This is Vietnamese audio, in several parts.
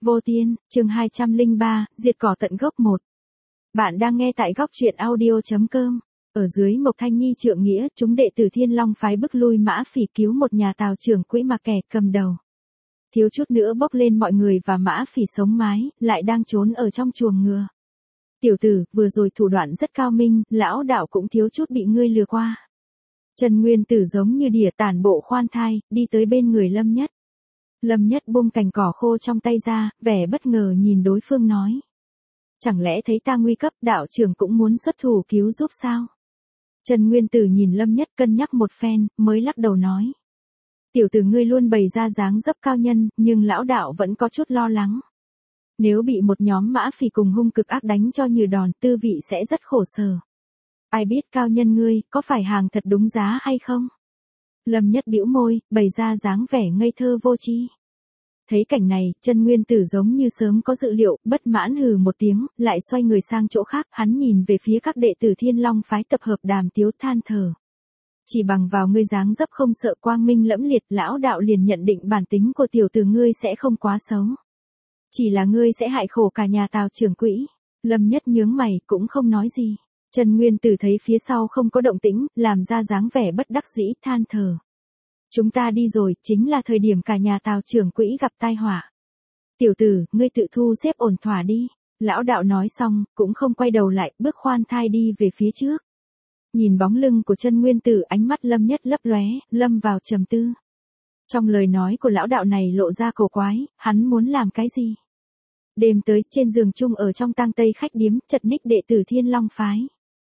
Vô Tiên, chương 203, diệt cỏ tận gốc 1. Bạn đang nghe tại góc truyện audio.com. Ở dưới Mộc Thanh Nhi trượng nghĩa, chúng đệ tử Thiên Long phái bức lui Mã Phỉ cứu một nhà Tào trưởng quỹ mà kẻ cầm đầu. Thiếu chút nữa bốc lên mọi người và Mã Phỉ sống mái, lại đang trốn ở trong chuồng ngựa. Tiểu tử, vừa rồi thủ đoạn rất cao minh, lão đạo cũng thiếu chút bị ngươi lừa qua. Trần Nguyên Tử giống như đỉa tản bộ khoan thai, đi tới bên người Lâm Nhất. Lâm Nhất buông cành cỏ khô trong tay ra, vẻ bất ngờ nhìn đối phương nói. Chẳng lẽ thấy ta nguy cấp, đạo trưởng cũng muốn xuất thủ cứu giúp sao? Trần Nguyên Tử nhìn Lâm Nhất cân nhắc một phen, mới lắc đầu nói. Tiểu tử ngươi luôn bày ra dáng dấp cao nhân, nhưng lão đạo vẫn có chút lo lắng. Nếu bị một nhóm Mã Phỉ cùng hung cực ác đánh cho như đòn, tư vị sẽ rất khổ sở. Ai biết cao nhân ngươi, có phải hàng thật đúng giá hay không? Lâm Nhất bĩu môi, bày ra dáng vẻ ngây thơ vô tri. Thấy cảnh này, Trần Nguyên Tử giống như sớm có dự liệu, bất mãn hừ một tiếng, lại xoay người sang chỗ khác, hắn nhìn về phía các đệ tử Thiên Long phái tập hợp đàm tiếu than thở. Chỉ bằng vào ngươi dáng dấp không sợ quang minh lẫm liệt, lão đạo liền nhận định bản tính của tiểu tử ngươi sẽ không quá xấu. Chỉ là ngươi sẽ hại khổ cả nhà Tào trưởng quỹ. Lâm Nhất nhướng mày, cũng không nói gì. Trần Nguyên Tử thấy phía sau không có động tĩnh, làm ra dáng vẻ bất đắc dĩ, than thở. Chúng ta đi rồi, chính là thời điểm cả nhà Tào trưởng quỹ gặp tai họa. Tiểu tử, ngươi tự thu xếp ổn thỏa đi. Lão đạo nói xong, cũng không quay đầu lại, bước khoan thai đi về phía trước. Nhìn bóng lưng của Trần Nguyên Tử, ánh mắt Lâm Nhất lấp lóe, lâm vào trầm tư. Trong lời nói của lão đạo này lộ ra cổ quái, hắn muốn làm cái gì? Đêm tới, trên giường chung ở trong tang tây khách điếm, chật ních đệ tử Thiên Long phái.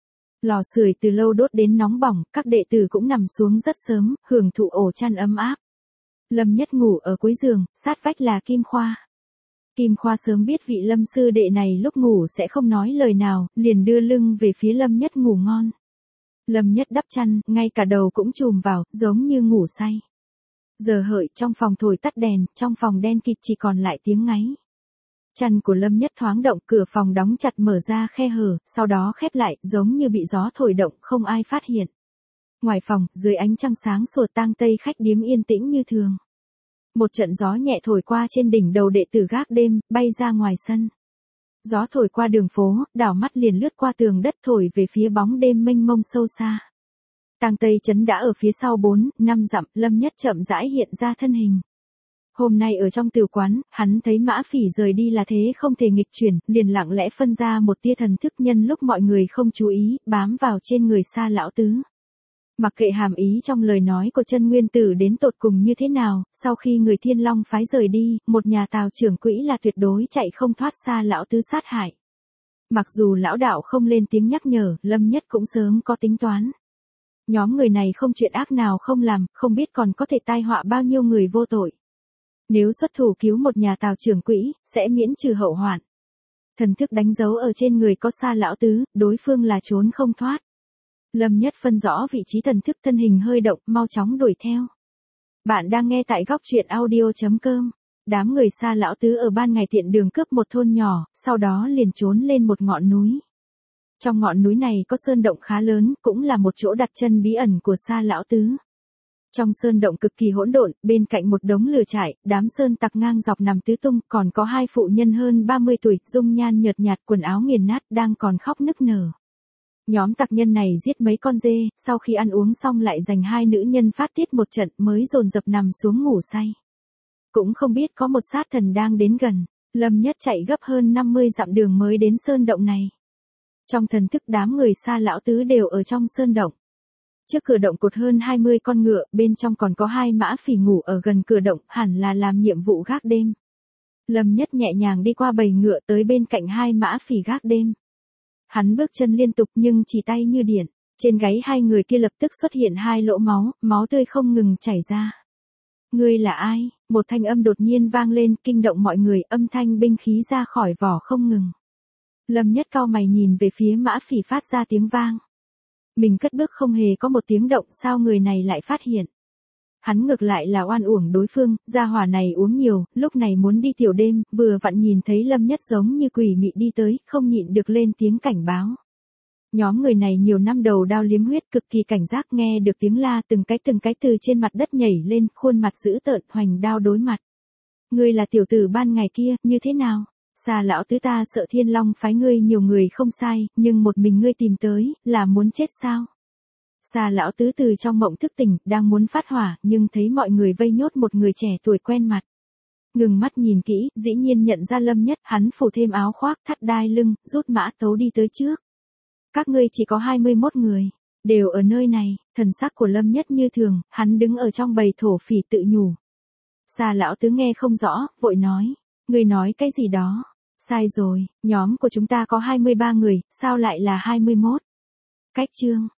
Lò sưởi từ lâu đốt đến nóng bỏng, các đệ tử cũng nằm xuống rất sớm, hưởng thụ ổ chăn ấm áp. Lâm Nhất ngủ ở cuối giường, sát vách là Kim Khoa. Kim Khoa sớm biết vị Lâm sư đệ này lúc ngủ sẽ không nói lời nào, liền đưa lưng về phía Lâm Nhất ngủ ngon. Lâm Nhất đắp chăn, ngay cả đầu cũng chùm vào, giống như ngủ say. Giờ hợi, trong phòng thổi tắt đèn, trong phòng đen kịt chỉ còn lại tiếng ngáy. Chăn của Lâm Nhất thoáng động, cửa phòng đóng chặt mở ra khe hở, sau đó khép lại, giống như bị gió thổi động, không ai phát hiện. Ngoài phòng, dưới ánh trăng sáng sủa, tang tây khách điếm yên tĩnh như thường. Một trận gió nhẹ thổi qua trên đỉnh đầu đệ tử gác đêm, bay ra ngoài sân. Gió thổi qua đường phố, đảo mắt liền lướt qua tường đất thổi về phía bóng đêm mênh mông sâu xa. Tang Tây trấn đã ở phía sau 4-5 dặm, Lâm Nhất chậm rãi hiện ra thân hình. Hôm nay ở trong tiểu quán, hắn thấy Mã Phỉ rời đi là thế không thể nghịch chuyển, liền lặng lẽ phân ra một tia thần thức nhân lúc mọi người không chú ý, bám vào trên người Sa lão tứ. Mặc kệ hàm ý trong lời nói của Trần Nguyên Tử đến tột cùng như thế nào, sau khi người Thiên Long phái rời đi, một nhà Tào trưởng quỹ là tuyệt đối chạy không thoát Sa lão tứ sát hại. Mặc dù lão đạo không lên tiếng nhắc nhở, Lâm Nhất cũng sớm có tính toán. Nhóm người này không chuyện ác nào không làm, không biết còn có thể tai họa bao nhiêu người vô tội. Nếu xuất thủ cứu một nhà Tào trưởng quỹ, sẽ miễn trừ hậu hoạn. Thần thức đánh dấu ở trên người có Sa lão tứ, đối phương là trốn không thoát. Lâm Nhất phân rõ vị trí thần thức, thân hình hơi động, mau chóng đuổi theo. Bạn đang nghe tại góc truyện audio.com. Đám người Sa lão tứ ở ban ngày tiện đường cướp một thôn nhỏ, sau đó liền trốn lên một ngọn núi. Trong ngọn núi này có sơn động khá lớn, cũng là một chỗ đặt chân bí ẩn của Sa lão tứ. Trong sơn động cực kỳ hỗn độn, bên cạnh một đống lửa trại, đám sơn tặc ngang dọc nằm tứ tung, còn có hai phụ nhân hơn 30 tuổi, dung nhan nhợt nhạt, quần áo nghiền nát, đang còn khóc nức nở. Nhóm tặc nhân này giết mấy con dê, sau khi ăn uống xong lại dành hai nữ nhân phát tiết một trận, mới dồn dập nằm xuống ngủ say. Cũng không biết có một sát thần đang đến gần, Lâm Nhất chạy gấp hơn 50 dặm đường mới đến sơn động này. Trong thần thức đám người Sa lão tứ đều ở trong sơn động. Trước cửa động cột hơn 20 con ngựa, bên trong còn có hai Mã Phỉ ngủ ở gần cửa động, hẳn là làm nhiệm vụ gác đêm. Lâm Nhất nhẹ nhàng đi qua bầy ngựa tới bên cạnh hai Mã Phỉ gác đêm. Hắn bước chân liên tục nhưng chỉ tay như điện, trên gáy hai người kia lập tức xuất hiện hai lỗ máu, máu tươi không ngừng chảy ra. Ngươi là ai? Một thanh âm đột nhiên vang lên, kinh động mọi người, âm thanh binh khí ra khỏi vỏ không ngừng. Lâm Nhất cau mày nhìn về phía Mã Phỉ phát ra tiếng vang. Mình cất bước không hề có một tiếng động, sao người này lại phát hiện? Hắn ngược lại là oan uổng đối phương, gia hỏa này uống nhiều, lúc này muốn đi tiểu đêm, vừa vặn nhìn thấy Lâm Nhất giống như quỷ mị đi tới, không nhịn được lên tiếng cảnh báo. Nhóm người này nhiều năm đầu đao liếm huyết, cực kỳ cảnh giác, nghe được tiếng la từng cái từ trên mặt đất nhảy lên, khuôn mặt dữ tợn, hoành đao đối mặt. Ngươi là tiểu tử ban ngày kia, như thế nào? Xà lão tứ ta sợ Thiên Long phái ngươi nhiều người không sai, nhưng một mình ngươi tìm tới, là muốn chết sao? Xà lão tứ từ trong mộng thức tỉnh, đang muốn phát hỏa, nhưng thấy mọi người vây nhốt một người trẻ tuổi quen mặt. Ngừng mắt nhìn kỹ, dĩ nhiên nhận ra Lâm Nhất, hắn phủ thêm áo khoác, thắt đai lưng, rút mã tấu đi tới trước. Các ngươi chỉ có 21 người, đều ở nơi này, thần sắc của Lâm Nhất như thường, hắn đứng ở trong bầy thổ phỉ tự nhủ. Xà lão tứ nghe không rõ, vội nói, ngươi nói cái gì đó? Sai rồi, nhóm của chúng ta có 23 người, sao lại là 21? Cách chương